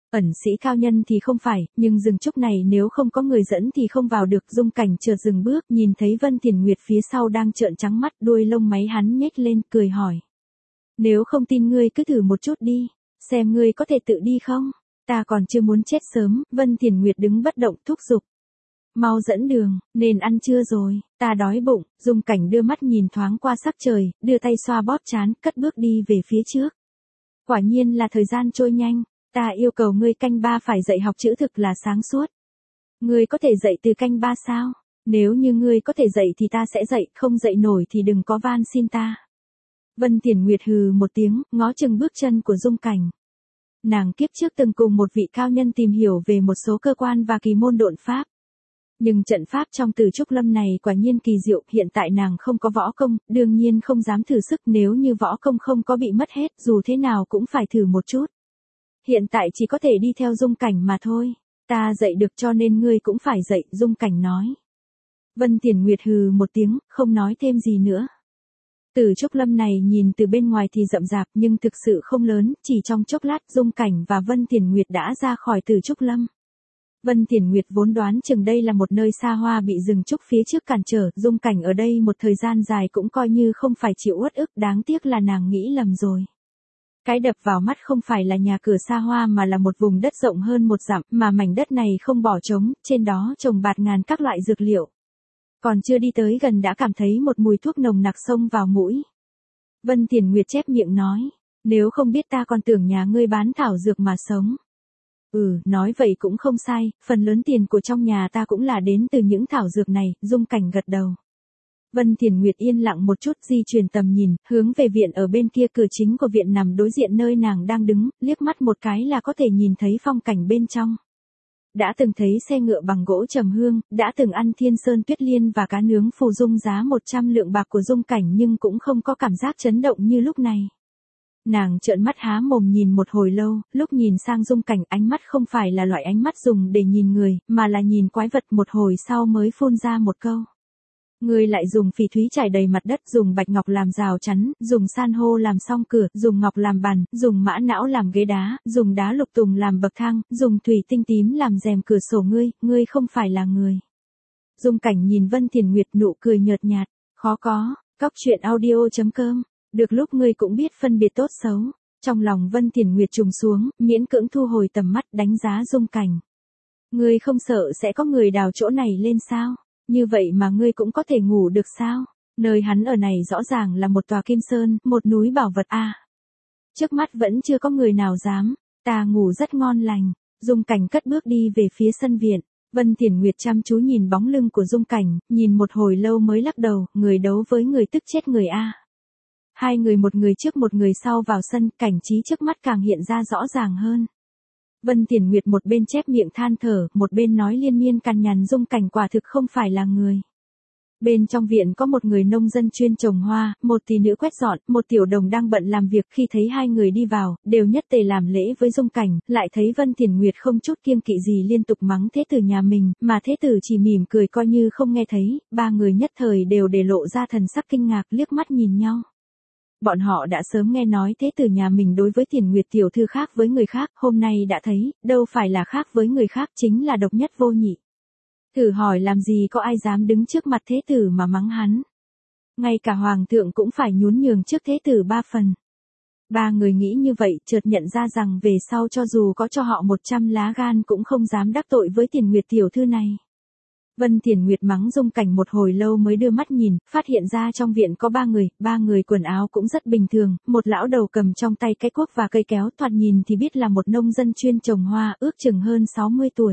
Ẩn sĩ cao nhân thì không phải, nhưng rừng trúc này nếu không có người dẫn thì không vào được. Dung Cảnh chợt dừng bước, nhìn thấy Vân Thiền Nguyệt phía sau đang trợn trắng mắt, đuôi lông máy hắn nhếch lên, cười hỏi. Nếu không tin ngươi cứ thử một chút đi, xem ngươi có thể tự đi không? Ta còn chưa muốn chết sớm. Vân Thiền Nguyệt đứng bất động thúc giục. Mau dẫn đường, nên ăn trưa rồi, ta đói bụng. Dung Cảnh đưa mắt nhìn thoáng qua sắc trời, đưa tay xoa bóp trán, cất bước đi về phía trước. Quả nhiên là thời gian trôi nhanh, ta yêu cầu ngươi canh 3 phải dạy học chữ thực là sáng suốt. Ngươi có thể dạy từ canh 3 sao? Nếu như ngươi có thể dạy thì ta sẽ dạy, không dạy nổi thì đừng có van xin ta. Vân Thiền Nguyệt hừ một tiếng, ngó chừng bước chân của Dung Cảnh. Nàng kiếp trước từng cùng một vị cao nhân tìm hiểu về một số cơ quan và kỳ môn độn pháp. Nhưng trận pháp trong Từ Trúc Lâm này quả nhiên kỳ diệu, hiện tại nàng không có võ công, đương nhiên không dám thử sức, nếu như võ công không có bị mất hết, dù thế nào cũng phải thử một chút. Hiện tại chỉ có thể đi theo Dung Cảnh mà thôi, ta dạy được cho nên ngươi cũng phải dạy, Dung Cảnh nói. Vân Thiền Nguyệt hừ một tiếng, không nói thêm gì nữa. Từ Trúc Lâm này nhìn từ bên ngoài thì rậm rạp nhưng thực sự không lớn, chỉ trong chốc lát Dung Cảnh và Vân Thiền Nguyệt đã ra khỏi Từ Trúc Lâm. Vân Thiền Nguyệt vốn đoán chừng đây là một nơi xa hoa bị rừng trúc phía trước cản trở, Dung Cảnh ở đây một thời gian dài cũng coi như không phải chịu uất ức, đáng tiếc là nàng nghĩ lầm rồi. Cái đập vào mắt không phải là nhà cửa xa hoa mà là một vùng đất rộng hơn 1 dặm, mà mảnh đất này không bỏ trống, trên đó trồng bạt ngàn các loại dược liệu. Còn chưa đi tới gần đã cảm thấy một mùi thuốc nồng nặc xông vào mũi. Vân Thiền Nguyệt chép miệng nói, nếu không biết ta còn tưởng nhà ngươi bán thảo dược mà sống. Nói vậy cũng không sai, phần lớn tiền của trong nhà ta cũng là đến từ những thảo dược này, Dung Cảnh gật đầu. Vân Thiền Nguyệt yên lặng một chút, di chuyển tầm nhìn, hướng về viện ở bên kia, cửa chính của viện nằm đối diện nơi nàng đang đứng, liếc mắt một cái là có thể nhìn thấy phong cảnh bên trong. Đã từng thấy xe ngựa bằng gỗ trầm hương, đã từng ăn thiên sơn tuyết liên và cá nướng phù dung giá 100 lượng bạc của Dung Cảnh nhưng cũng không có cảm giác chấn động như lúc này. Nàng trợn mắt há mồm nhìn một hồi lâu, lúc nhìn sang Dung Cảnh ánh mắt không phải là loại ánh mắt dùng để nhìn người, mà là nhìn quái vật, một hồi sau mới phun ra một câu. Ngươi lại dùng phỉ thúy trải đầy mặt đất, dùng bạch ngọc làm rào chắn, dùng san hô làm song cửa, dùng ngọc làm bàn, dùng mã não làm ghế đá, dùng đá lục tùng làm bậc thang, dùng thủy tinh tím làm rèm cửa sổ, ngươi không phải là người. Dung Cảnh nhìn Vân Thiền Nguyệt, nụ cười nhợt nhạt, khó có, cóc truyện audio.com. Được lúc ngươi cũng biết phân biệt tốt xấu. Trong lòng Vân Thiền Nguyệt trùng xuống, miễn cưỡng thu hồi tầm mắt, đánh giá Dung Cảnh. Ngươi không sợ sẽ có người đào chỗ này lên sao? Như vậy mà ngươi cũng có thể ngủ được sao? Nơi hắn ở này rõ ràng là một tòa kim sơn, một núi bảo vật a. Trước mắt vẫn chưa có người nào dám, ta ngủ rất ngon lành. Dung Cảnh cất bước đi về phía sân viện. Vân Thiền Nguyệt chăm chú nhìn bóng lưng của Dung Cảnh, nhìn một hồi lâu mới lắc đầu, người đấu với người tức chết người a. Hai người, một người trước một người sau vào sân, cảnh trí trước mắt càng hiện ra rõ ràng hơn. Vân Thiền Nguyệt một bên chép miệng than thở, một bên nói liên miên cằn nhằn, Dung Cảnh quả thực không phải là người. Bên trong viện có một người nông dân chuyên trồng hoa, một tỷ nữ quét dọn, một tiểu đồng đang bận làm việc. Khi thấy hai người đi vào, đều nhất tề làm lễ với Dung Cảnh, lại thấy Vân Thiền Nguyệt không chút kiêng kỵ gì liên tục mắng thế tử nhà mình, mà thế tử chỉ mỉm cười coi như không nghe thấy. Ba người nhất thời đều để lộ ra thần sắc kinh ngạc, liếc mắt nhìn nhau. Bọn họ đã sớm nghe nói thế tử nhà mình đối với Thiền Nguyệt tiểu thư khác với người khác, hôm nay đã thấy, đâu phải là khác với người khác, chính là độc nhất vô nhị. Thử hỏi làm gì có ai dám đứng trước mặt thế tử mà mắng hắn. Ngay cả hoàng thượng cũng phải nhún nhường trước thế tử 3 phần. Ba người nghĩ như vậy, chợt nhận ra rằng về sau cho dù có cho họ 100 lá gan cũng không dám đắc tội với Thiền Nguyệt tiểu thư này. Vân Thiền Nguyệt mắng Dung Cảnh một hồi lâu mới đưa mắt nhìn, phát hiện ra trong viện có 3 người quần áo cũng rất bình thường, một lão đầu cầm trong tay cái cuốc và cây kéo, thoạt nhìn thì biết là một nông dân chuyên trồng hoa, ước chừng hơn 60 tuổi.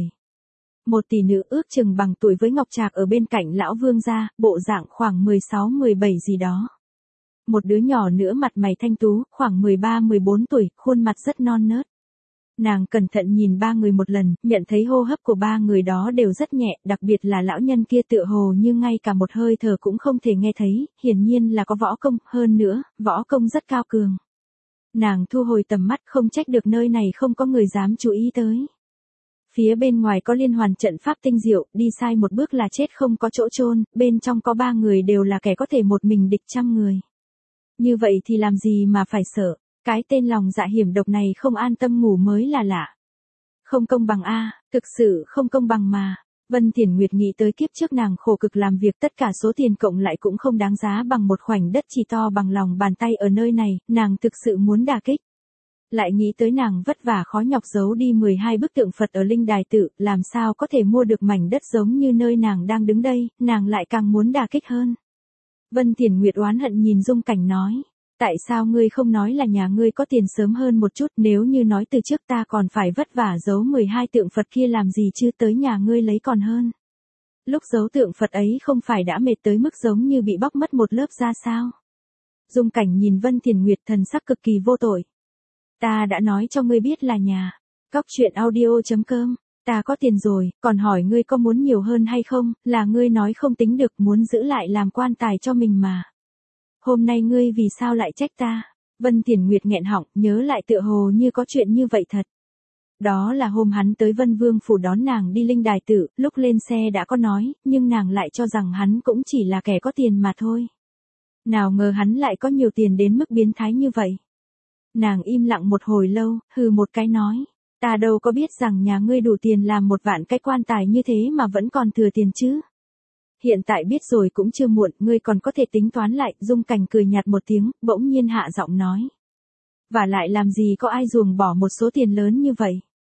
Một tỷ nữ ước chừng bằng tuổi với Ngọc Trạc ở bên cạnh lão vương gia, bộ dạng khoảng 16-17 gì đó. Một đứa nhỏ nữa mặt mày thanh tú, khoảng 13-14 tuổi, khuôn mặt rất non nớt. Nàng cẩn thận nhìn 3 người một lần, nhận thấy hô hấp của 3 người đó đều rất nhẹ, đặc biệt là lão nhân kia tựa hồ như ngay cả một hơi thở cũng không thể nghe thấy, hiển nhiên là có võ công, hơn nữa, võ công rất cao cường. Nàng thu hồi tầm mắt, không trách được nơi này không có người dám chú ý tới. Phía bên ngoài có liên hoàn trận pháp tinh diệu, đi sai một bước là chết không có chỗ chôn, bên trong có 3 người đều là kẻ có thể một mình địch trăm người. Như vậy thì làm gì mà phải sợ, cái tên lòng dạ hiểm độc này không an tâm ngủ mới là lạ. Không công bằng a, thực sự không công bằng mà. Vân Thiển Nguyệt nghĩ tới kiếp trước nàng khổ cực làm việc tất cả số tiền cộng lại cũng không đáng giá bằng một khoảnh đất chỉ to bằng lòng bàn tay ở nơi này, nàng thực sự muốn đả kích. Lại nghĩ tới nàng vất vả khó nhọc giấu đi 12 bức tượng Phật ở Linh Đài Tự, làm sao có thể mua được mảnh đất giống như nơi nàng đang đứng đây, nàng lại càng muốn đả kích hơn. Vân Thiển Nguyệt oán hận nhìn Dung Cảnh nói, tại sao ngươi không nói là nhà ngươi có tiền sớm hơn một chút, nếu như nói từ trước ta còn phải vất vả giấu 12 tượng Phật kia làm gì chứ, tới nhà ngươi lấy còn hơn. Lúc giấu tượng Phật ấy không phải đã mệt tới mức giống như bị bóc mất một lớp da sao? Dung Cảnh nhìn Vân Thiển Nguyệt thần sắc cực kỳ vô tội. Ta đã nói cho ngươi biết là nhà. Cóc truyện audio.com. Ta có tiền rồi, còn hỏi ngươi có muốn nhiều hơn hay không, là ngươi nói không tính được, muốn giữ lại làm quan tài cho mình mà. Hôm nay ngươi vì sao lại trách ta? Vân Thiển Nguyệt nghẹn họng, nhớ lại tựa hồ như có chuyện như vậy thật. Đó là hôm hắn tới Vân Vương phủ đón nàng đi Linh Đài Tự, lúc lên xe đã có nói, nhưng nàng lại cho rằng hắn cũng chỉ là kẻ có tiền mà thôi. Nào ngờ hắn lại có nhiều tiền đến mức biến thái như vậy. Nàng im lặng một hồi lâu, hừ một cái nói, ta đâu có biết rằng nhà ngươi đủ tiền làm một vạn cái quan tài như thế mà vẫn còn thừa tiền chứ. Hiện tại biết rồi cũng chưa muộn, ngươi còn có thể tính toán lại. Dung Cảnh cười nhạt một tiếng, bỗng nhiên hạ giọng nói. Và lại làm gì có ai ruồng bỏ một số tiền lớn như vậy.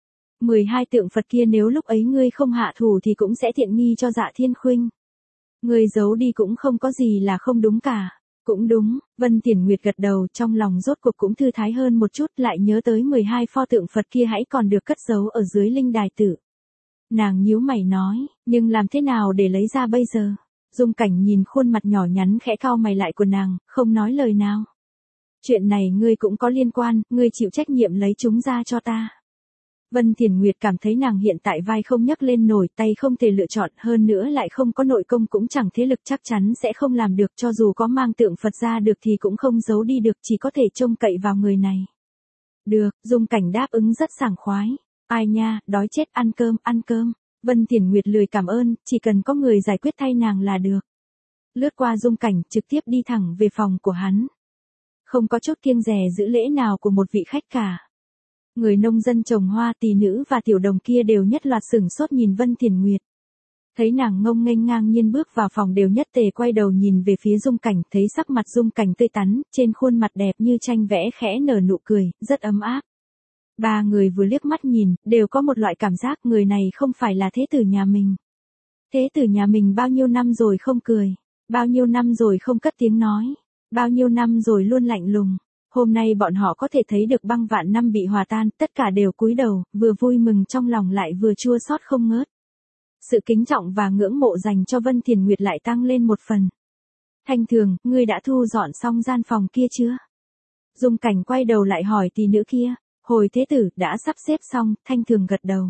12 tượng Phật kia nếu lúc ấy ngươi không hạ thủ thì cũng sẽ thiện nghi cho Dạ Thiên Khuynh. Ngươi giấu đi cũng không có gì là không đúng cả. Cũng đúng, Vân Thiển Nguyệt gật đầu, trong lòng rốt cuộc cũng thư thái hơn một chút, lại nhớ tới 12 pho tượng Phật kia hãy còn được cất giấu ở dưới Linh Đài Tự. Nàng nhíu mày nói, nhưng làm thế nào để lấy ra bây giờ? Dung Cảnh nhìn khuôn mặt nhỏ nhắn khẽ cau mày lại của nàng, không nói lời nào. Chuyện này ngươi cũng có liên quan, ngươi chịu trách nhiệm lấy chúng ra cho ta. Vân Thiển Nguyệt cảm thấy nàng hiện tại vai không nhấc lên nổi, tay không thể lựa chọn, hơn nữa lại không có nội công cũng chẳng thế lực, chắc chắn sẽ không làm được, cho dù có mang tượng Phật ra được thì cũng không giấu đi được, chỉ có thể trông cậy vào người này. Được, Dung Cảnh đáp ứng rất sảng khoái. Ai nha, đói chết, ăn cơm, ăn cơm. Vân Thiển Nguyệt lười cảm ơn, chỉ cần có người giải quyết thay nàng là được. Lướt qua Dung Cảnh, trực tiếp đi thẳng về phòng của hắn. Không có chút kiêng dè giữ lễ nào của một vị khách cả. Người nông dân trồng hoa, tỷ nữ và tiểu đồng kia đều nhất loạt sửng sốt nhìn Vân Thiển Nguyệt. Thấy nàng ngông nghênh ngang nhiên bước vào phòng đều nhất tề quay đầu nhìn về phía Dung Cảnh, thấy sắc mặt Dung Cảnh tươi tắn, trên khuôn mặt đẹp như tranh vẽ khẽ nở nụ cười, rất ấm áp. Ba người vừa liếc mắt nhìn, đều có một loại cảm giác người này không phải là thế tử nhà mình. Thế tử nhà mình bao nhiêu năm rồi không cười, bao nhiêu năm rồi không cất tiếng nói, bao nhiêu năm rồi luôn lạnh lùng. Hôm nay bọn họ có thể thấy được băng vạn năm bị hòa tan, tất cả đều cúi đầu, vừa vui mừng trong lòng lại vừa chua xót không ngớt. Sự kính trọng và ngưỡng mộ dành cho Vân Thiển Nguyệt lại tăng lên một phần. Thanh Thường, ngươi đã thu dọn xong gian phòng kia chưa? Dung Cảnh quay đầu lại hỏi tỷ nữ kia. Hồi thế tử, đã sắp xếp xong, Thanh Thường gật đầu.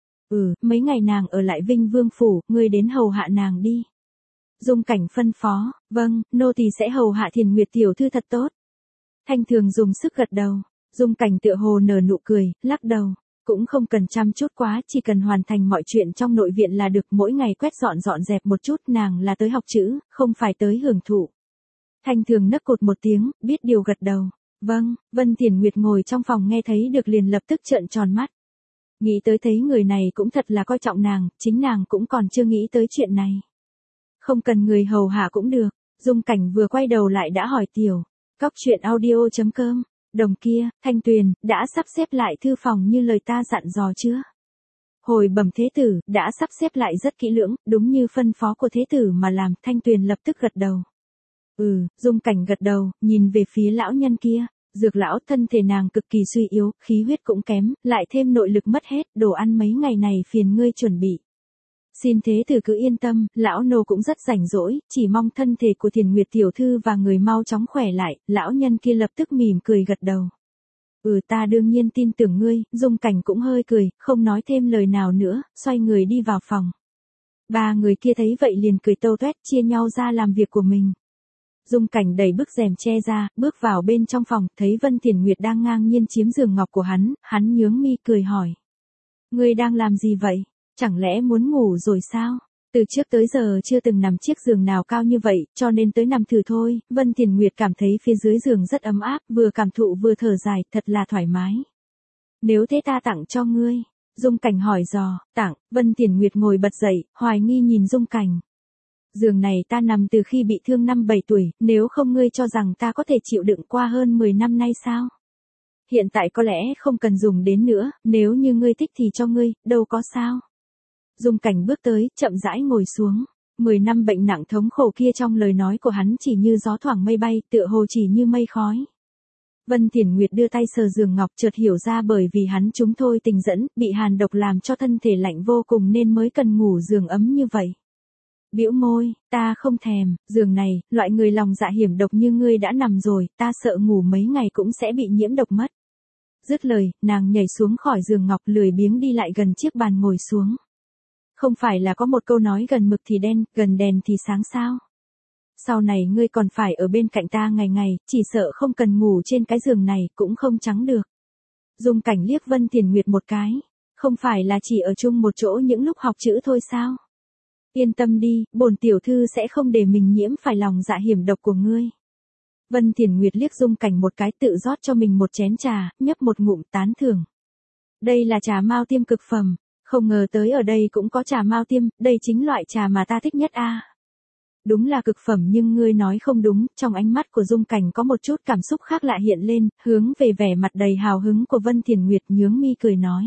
Mấy ngày nàng ở lại Vinh Vương phủ, ngươi đến hầu hạ nàng đi. Dung Cảnh phân phó, vâng, nô tỳ sẽ hầu hạ Thiền Nguyệt tiểu thư thật tốt. Thanh Thường dùng sức gật đầu. Dung Cảnh tựa hồ nở nụ cười, lắc đầu. Cũng không cần chăm chút quá, chỉ cần hoàn thành mọi chuyện trong nội viện là được, mỗi ngày quét dọn dẹp một chút, nàng là tới học chữ, không phải tới hưởng thụ. Thanh Thường nấc cột một tiếng, biết điều gật đầu. Vâng, Vân Thiển Nguyệt ngồi trong phòng nghe thấy được liền lập tức trợn tròn mắt. Nghĩ tới thấy người này cũng thật là coi trọng nàng, chính nàng cũng còn chưa nghĩ tới chuyện này. Không cần người hầu hạ cũng được. Dung Cảnh vừa quay đầu lại đã hỏi tiểu. Cóc truyện audio.com. Đồng kia, Thanh Tuyền, đã sắp xếp lại thư phòng như lời ta dặn dò chưa? Hồi bẩm thế tử, đã sắp xếp lại rất kỹ lưỡng, đúng như phân phó của thế tử mà làm. Thanh Tuyền lập tức gật đầu. Dung Cảnh gật đầu, nhìn về phía lão nhân kia. Dược lão thân thể nàng cực kỳ suy yếu, khí huyết cũng kém, lại thêm nội lực mất hết, đồ ăn mấy ngày này phiền ngươi chuẩn bị. Xin thế tử cứ yên tâm, lão nô cũng rất rảnh rỗi, chỉ mong thân thể của Thiền Nguyệt tiểu thư và người mau chóng khỏe lại. Lão nhân kia lập tức mỉm cười gật đầu. Ta đương nhiên tin tưởng ngươi. Dung Cảnh cũng hơi cười, không nói thêm lời nào nữa, xoay người đi vào phòng. Ba người kia thấy vậy liền cười tâu toét, chia nhau ra làm việc của mình. Dung Cảnh đẩy bức rèm che ra, bước vào bên trong phòng, thấy Vân Thiển Nguyệt đang ngang nhiên chiếm giường ngọc của hắn nhướng mi cười hỏi. Ngươi đang làm gì vậy? Chẳng lẽ muốn ngủ rồi sao? Từ trước tới giờ chưa từng nằm chiếc giường nào cao như vậy, cho nên tới nằm thử thôi. Vân Thiển Nguyệt cảm thấy phía dưới giường rất ấm áp, vừa cảm thụ vừa thở dài, thật là thoải mái. Nếu thế ta tặng cho ngươi. Dung Cảnh hỏi dò, tặng, Vân Tiền Nguyệt ngồi bật dậy, hoài nghi nhìn Dung Cảnh. Giường này ta nằm từ khi bị thương 5-7 tuổi, nếu không ngươi cho rằng ta có thể chịu đựng qua hơn 10 năm nay sao? Hiện tại có lẽ không cần dùng đến nữa, nếu như ngươi thích thì cho ngươi, đâu có sao. Dung Cảnh bước tới, chậm rãi ngồi xuống. 10 năm bệnh nặng thống khổ kia trong lời nói của hắn chỉ như gió thoảng mây bay, tựa hồ chỉ như mây khói. Vân Thiển Nguyệt đưa tay sờ giường ngọc, chợt hiểu ra bởi vì hắn trúng thôi tình dẫn, bị hàn độc làm cho thân thể lạnh vô cùng nên mới cần ngủ giường ấm như vậy. Bĩu môi, ta không thèm, giường này, loại người lòng dạ hiểm độc như ngươi đã nằm rồi, ta sợ ngủ mấy ngày cũng sẽ bị nhiễm độc mất. Dứt lời, nàng nhảy xuống khỏi giường ngọc, lười biếng đi lại gần chiếc bàn ngồi xuống. Không phải là có một câu nói gần mực thì đen, gần đèn thì sáng sao? Sau này ngươi còn phải ở bên cạnh ta ngày ngày, chỉ sợ không cần ngủ trên cái giường này cũng không trắng được. Dung Cảnh liếc Vân Thiển Nguyệt một cái, không phải là chỉ ở chung một chỗ những lúc học chữ thôi sao? Yên tâm đi, bổn tiểu thư sẽ không để mình nhiễm phải lòng dạ hiểm độc của ngươi. Vân Thiển Nguyệt liếc Dung Cảnh một cái, tự rót cho mình một chén trà, nhấp một ngụm tán thưởng. Đây là trà mao tiêm cực phẩm, không ngờ tới ở đây cũng có trà mao tiêm, đây chính loại trà mà ta thích nhất a. Đúng là cực phẩm nhưng ngươi nói không đúng, trong ánh mắt của Dung Cảnh có một chút cảm xúc khác lạ hiện lên, hướng về vẻ mặt đầy hào hứng của Vân Thiển Nguyệt nhướng mi cười nói.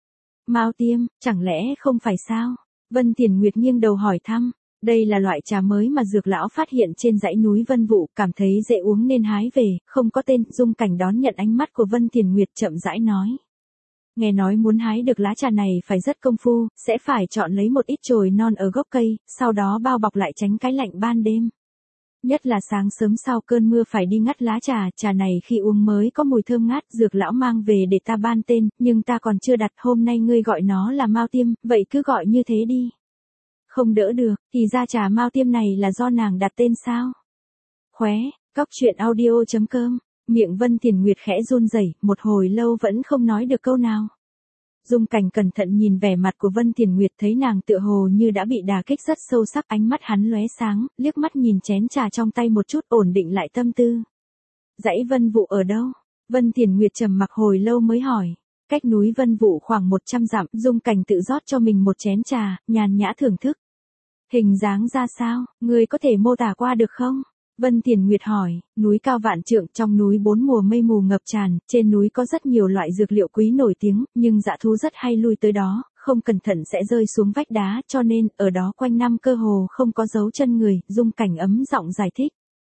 Mao tiêm, chẳng lẽ không phải sao? Vân Thiển Nguyệt nghiêng đầu hỏi thăm, đây là loại trà mới mà dược lão phát hiện trên dãy núi Vân Vũ, cảm thấy dễ uống nên hái về, không có tên. Dung Cảnh đón nhận ánh mắt của Vân Thiển Nguyệt chậm rãi nói. Nghe nói muốn hái được lá trà này phải rất công phu, sẽ phải chọn lấy một ít chồi non ở gốc cây, sau đó bao bọc lại tránh cái lạnh ban đêm. Nhất là sáng sớm sau cơn mưa phải đi ngắt lá trà, trà này khi uống mới có mùi thơm ngát, dược lão mang về để ta ban tên, nhưng ta còn chưa đặt, hôm nay ngươi gọi nó là mao tiêm, vậy cứ gọi như thế đi. Không đỡ được, thì ra trà mao tiêm này là do nàng đặt tên sao? Khóe, cóc truyện audio.com. Miệng Vân Thiển Nguyệt khẽ run rẩy, một hồi lâu vẫn không nói được câu nào. Dung Cảnh cẩn thận nhìn vẻ mặt của Vân Thiển Nguyệt, thấy nàng tựa hồ như đã bị đả kích rất sâu sắc, ánh mắt hắn lóe sáng, liếc mắt nhìn chén trà trong tay một chút, ổn định lại tâm tư. Dãy Vân Vũ ở đâu? Vân Thiển Nguyệt trầm mặc hồi lâu mới hỏi. Cách núi Vân Vũ khoảng 100 dặm, Dung Cảnh tự rót cho mình một chén trà, nhàn nhã thưởng thức. Hình dáng ra sao, ngươi có thể mô tả qua được không? Vân Thiển Nguyệt hỏi, núi cao vạn trượng, trong núi 4 mùa mây mù ngập tràn, trên núi có rất nhiều loại dược liệu quý nổi tiếng, nhưng dã thú rất hay lui tới đó, không cẩn thận sẽ rơi xuống vách đá, cho nên, ở đó quanh năm cơ hồ không có dấu chân người. Dung Cảnh ấm giọng giải thích.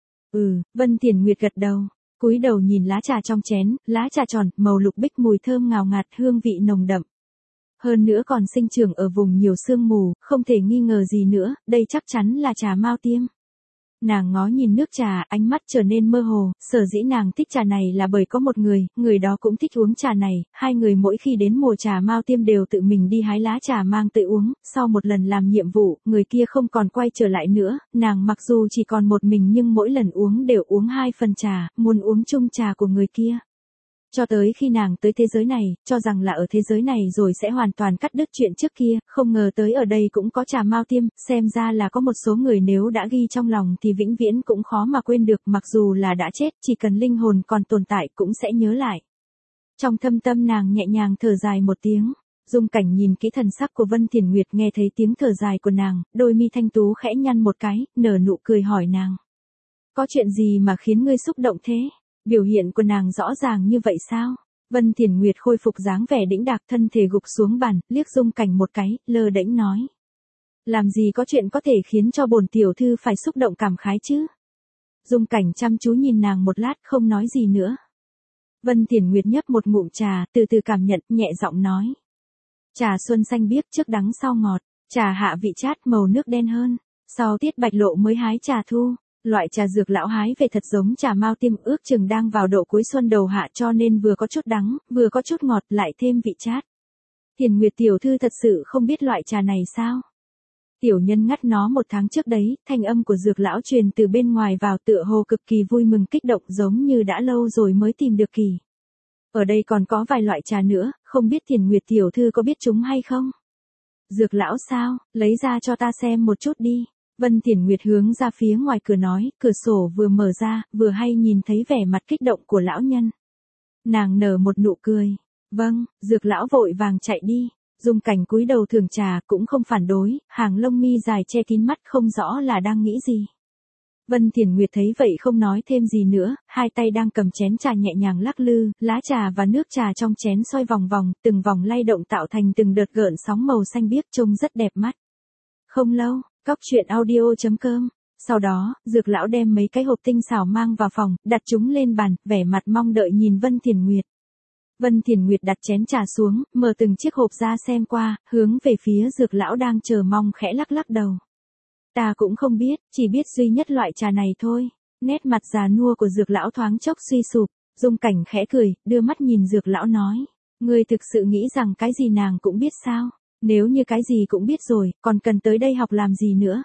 Vân Thiển Nguyệt gật đầu, cúi đầu nhìn lá trà trong chén, lá trà tròn, màu lục bích, mùi thơm ngào ngạt, hương vị nồng đậm. Hơn nữa còn sinh trưởng ở vùng nhiều sương mù, không thể nghi ngờ gì nữa, đây chắc chắn là trà mao tiêm. Nàng ngó nhìn nước trà, ánh mắt trở nên mơ hồ, sở dĩ nàng thích trà này là bởi có một người đó cũng thích uống trà này, hai người mỗi khi đến mùa trà mao tiêm đều tự mình đi hái lá trà mang tới uống, sau một lần làm nhiệm vụ, người kia không còn quay trở lại nữa, nàng mặc dù chỉ còn một mình nhưng mỗi lần uống đều uống 2 phần trà, muốn uống chung trà của người kia. Cho tới khi nàng tới thế giới này, cho rằng là ở thế giới này rồi sẽ hoàn toàn cắt đứt chuyện trước kia, không ngờ tới ở đây cũng có trà mao tiêm, xem ra là có một số người nếu đã ghi trong lòng thì vĩnh viễn cũng khó mà quên được, mặc dù là đã chết, chỉ cần linh hồn còn tồn tại cũng sẽ nhớ lại. Trong thâm tâm nàng nhẹ nhàng thở dài một tiếng, Dung Cảnh nhìn kỹ thần sắc của Vân Thiển Nguyệt, nghe thấy tiếng thở dài của nàng, đôi mi thanh tú khẽ nhăn một cái, nở nụ cười hỏi nàng. Có chuyện gì mà khiến ngươi xúc động thế? Biểu hiện của nàng rõ ràng như vậy sao? Vân Thiển Nguyệt khôi phục dáng vẻ đĩnh đạc, thân thể gục xuống bàn, liếc Dung Cảnh một cái, lơ đễnh nói. Làm gì có chuyện có thể khiến cho bổn tiểu thư phải xúc động cảm khái chứ? Dung Cảnh chăm chú nhìn nàng một lát, không nói gì nữa. Vân Thiển Nguyệt nhấp một ngụm trà, từ từ cảm nhận, nhẹ giọng nói. Trà xuân xanh biếc, trước đắng sau ngọt, trà hạ vị chát, màu nước đen hơn, sau tiết bạch lộ mới hái trà thu. Loại trà dược lão hái về thật giống trà mao tiêm, ước chừng đang vào độ cuối xuân đầu hạ, cho nên vừa có chút đắng, vừa có chút ngọt, lại thêm vị chát. Thiền Nguyệt tiểu thư thật sự không biết loại trà này sao? Tiểu nhân ngắt nó 1 tháng trước đấy, thanh âm của dược lão truyền từ bên ngoài vào, tựa hồ cực kỳ vui mừng kích động, giống như đã lâu rồi mới tìm được kỳ. Ở đây còn có vài loại trà nữa, không biết Thiền Nguyệt tiểu thư có biết chúng hay không? Dược lão sao, lấy ra cho ta xem một chút đi. Vân Thiển Nguyệt hướng ra phía ngoài cửa nói, cửa sổ vừa mở ra, vừa hay nhìn thấy vẻ mặt kích động của lão nhân. Nàng nở một nụ cười. Vâng, dược lão vội vàng chạy đi. Dung Cảnh cúi đầu thưởng trà cũng không phản đối, hàng lông mi dài che kín mắt không rõ là đang nghĩ gì. Vân Thiển Nguyệt thấy vậy không nói thêm gì nữa, hai tay đang cầm chén trà nhẹ nhàng lắc lư, lá trà và nước trà trong chén xoay vòng vòng, từng vòng lay động tạo thành từng đợt gợn sóng màu xanh biếc trông rất đẹp mắt. Không lâu, cóc truyện audio.com. Sau đó, Dược lão đem mấy cái hộp tinh xảo mang vào phòng, đặt chúng lên bàn, vẻ mặt mong đợi nhìn Vân Thiển Nguyệt. Vân Thiển Nguyệt đặt chén trà xuống, mở từng chiếc hộp ra xem qua, hướng về phía Dược lão đang chờ mong khẽ lắc lắc đầu. Ta cũng không biết, chỉ biết duy nhất loại trà này thôi. Nét mặt già nua của Dược lão thoáng chốc suy sụp, Dung Cảnh khẽ cười, đưa mắt nhìn Dược lão nói. Ngươi thực sự nghĩ rằng cái gì nàng cũng biết sao? Nếu như cái gì cũng biết rồi, còn cần tới đây học làm gì nữa?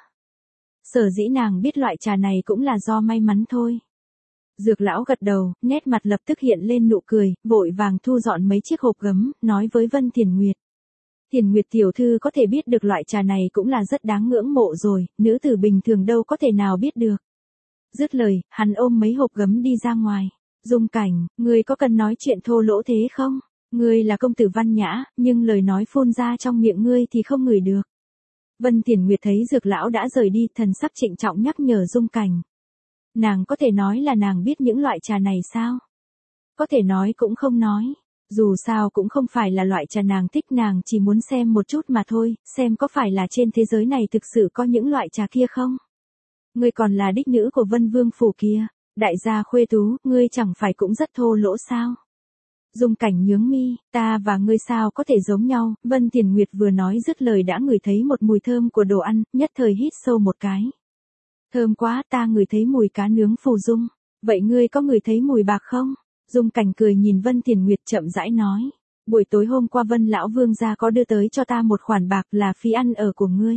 Sở dĩ nàng biết loại trà này cũng là do may mắn thôi. Dược lão gật đầu, nét mặt lập tức hiện lên nụ cười, vội vàng thu dọn mấy chiếc hộp gấm, nói với Vân Thiển Nguyệt. Thiển Nguyệt tiểu thư có thể biết được loại trà này cũng là rất đáng ngưỡng mộ rồi, nữ tử bình thường đâu có thể nào biết được. Dứt lời, hắn ôm mấy hộp gấm đi ra ngoài. Dung Cảnh, ngươi có cần nói chuyện thô lỗ thế không? Ngươi là công tử văn nhã, nhưng lời nói phun ra trong miệng ngươi thì không ngửi được. Vân Thiển Nguyệt thấy Dược lão đã rời đi, thần sắc trịnh trọng nhắc nhở Dung Cảnh. Nàng có thể nói là nàng biết những loại trà này sao? Có thể nói cũng không nói. Dù sao cũng không phải là loại trà nàng thích, nàng chỉ muốn xem một chút mà thôi, xem có phải là trên thế giới này thực sự có những loại trà kia không? Ngươi còn là đích nữ của Vân Vương phủ kia, đại gia khuê tú, ngươi chẳng phải cũng rất thô lỗ sao? Dung Cảnh nhướng mi, ta và ngươi sao có thể giống nhau? Vân Thiển Nguyệt vừa nói dứt lời đã ngửi thấy một mùi thơm của đồ ăn, nhất thời hít sâu một cái. Thơm quá, ta ngửi thấy mùi cá nướng phù dung. Vậy ngươi có ngửi thấy mùi bạc không? Dung Cảnh cười nhìn Vân Thiển Nguyệt chậm rãi nói. Buổi tối hôm qua Vân lão vương gia có đưa tới cho ta một khoản bạc là phí ăn ở của ngươi.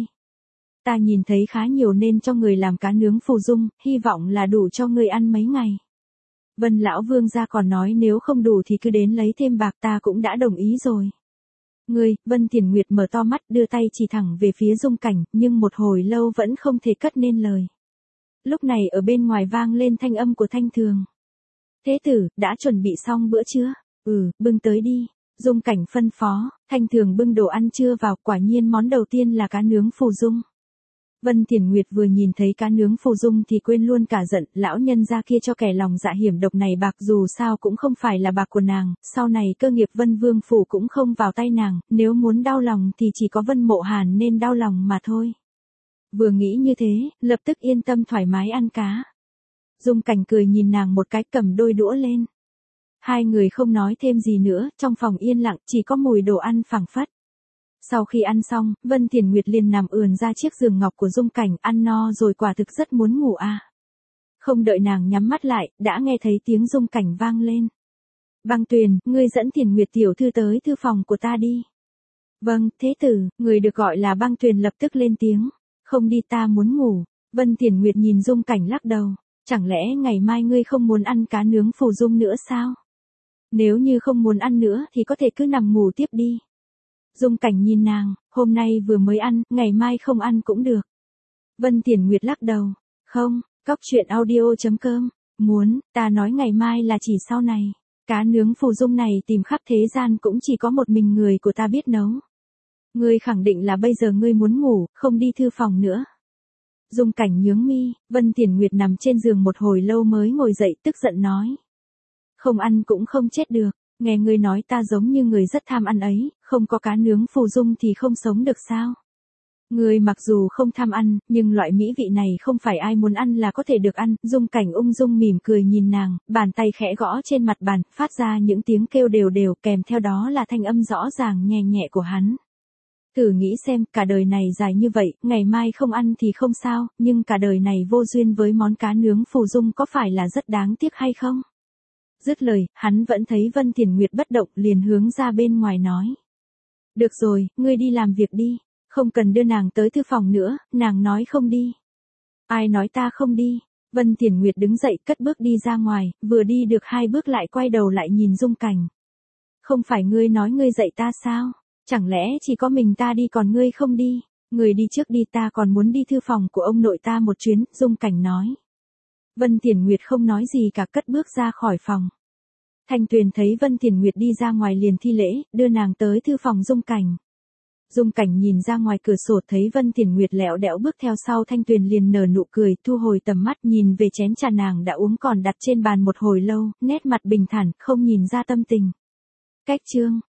Ta nhìn thấy khá nhiều nên cho người làm cá nướng phù dung, hy vọng là đủ cho ngươi ăn mấy ngày. Vân lão vương gia còn nói nếu không đủ thì cứ đến lấy thêm bạc, ta cũng đã đồng ý rồi. Ngươi, Vân Thiển Nguyệt mở to mắt đưa tay chỉ thẳng về phía Dung Cảnh, nhưng một hồi lâu vẫn không thể cất nên lời. Lúc này ở bên ngoài vang lên thanh âm của Thanh Thường. Thế tử, đã chuẩn bị xong bữa chưa? Bưng tới đi. Dung Cảnh phân phó, Thanh Thường bưng đồ ăn trưa vào, quả nhiên món đầu tiên là cá nướng phù dung. Vân Thiển Nguyệt vừa nhìn thấy cá nướng phù dung thì quên luôn cả giận, lão nhân gia kia cho kẻ lòng dạ hiểm độc này bạc dù sao cũng không phải là bạc của nàng, sau này cơ nghiệp Vân Vương phủ cũng không vào tay nàng, nếu muốn đau lòng thì chỉ có Vân Mộ Hàn nên đau lòng mà thôi. Vừa nghĩ như thế, lập tức yên tâm thoải mái ăn cá. Dung Cảnh cười nhìn nàng một cái, cầm đôi đũa lên. Hai người không nói thêm gì nữa, trong phòng yên lặng chỉ có mùi đồ ăn phảng phất. Sau khi ăn xong, Vân Thiển Nguyệt liền nằm ườn ra chiếc giường ngọc của Dung Cảnh, ăn no rồi quả thực rất muốn ngủ à. Không đợi nàng nhắm mắt lại, đã nghe thấy tiếng Dung Cảnh vang lên. Băng Tuyền, ngươi dẫn Thiển Nguyệt tiểu thư tới thư phòng của ta đi. Vâng, thế tử, người được gọi là Băng Tuyền lập tức lên tiếng. Không đi, ta muốn ngủ. Vân Thiển Nguyệt nhìn Dung Cảnh lắc đầu. Chẳng lẽ ngày mai ngươi không muốn ăn cá nướng phù dung nữa sao? Nếu như không muốn ăn nữa thì có thể cứ nằm ngủ tiếp đi. Dung Cảnh nhìn nàng, hôm nay vừa mới ăn, ngày mai không ăn cũng được. Vân Thiển Nguyệt lắc đầu. Không, cóc truyện audio.com. Muốn, ta nói ngày mai là chỉ sau này. Cá nướng phù dung này tìm khắp thế gian cũng chỉ có một mình người của ta biết nấu. Ngươi khẳng định là bây giờ ngươi muốn ngủ, không đi thư phòng nữa. Dung Cảnh nhướng mi, Vân Thiển Nguyệt nằm trên giường một hồi lâu mới ngồi dậy tức giận nói. Không ăn cũng không chết được, nghe ngươi nói ta giống như người rất tham ăn ấy, không có cá nướng phù dung thì không sống được sao? Ngươi mặc dù không tham ăn, nhưng loại mỹ vị này không phải ai muốn ăn là có thể được ăn. Dung Cảnh ung dung mỉm cười nhìn nàng, bàn tay khẽ gõ trên mặt bàn, phát ra những tiếng kêu đều đều, kèm theo đó là thanh âm rõ ràng nhẹ nhẹ của hắn. Thử nghĩ xem, cả đời này dài như vậy, ngày mai không ăn thì không sao, nhưng cả đời này vô duyên với món cá nướng phù dung có phải là rất đáng tiếc hay không? Dứt lời, hắn vẫn thấy Vân Thiển Nguyệt bất động, liền hướng ra bên ngoài nói. Được rồi, ngươi đi làm việc đi, không cần đưa nàng tới thư phòng nữa, nàng nói không đi. Ai nói ta không đi? Vân Thiển Nguyệt đứng dậy cất bước đi ra ngoài, vừa đi được 2 bước lại quay đầu lại nhìn Dung Cảnh. Không phải ngươi nói ngươi dạy ta sao? Chẳng lẽ chỉ có mình ta đi còn ngươi không đi? Ngươi đi trước đi, ta còn muốn đi thư phòng của ông nội ta một chuyến, Dung Cảnh nói. Vân Thiển Nguyệt không nói gì cả, cất bước ra khỏi phòng. Thanh Tuyền thấy Vân Thiển Nguyệt đi ra ngoài liền thi lễ, đưa nàng tới thư phòng Dung Cảnh. Dung Cảnh nhìn ra ngoài cửa sổ thấy Vân Thiển Nguyệt lẹo đẽo bước theo sau Thanh Tuyền liền nở nụ cười, thu hồi tầm mắt nhìn về chén trà nàng đã uống còn đặt trên bàn một hồi lâu, nét mặt bình thản, không nhìn ra tâm tình. Cách chương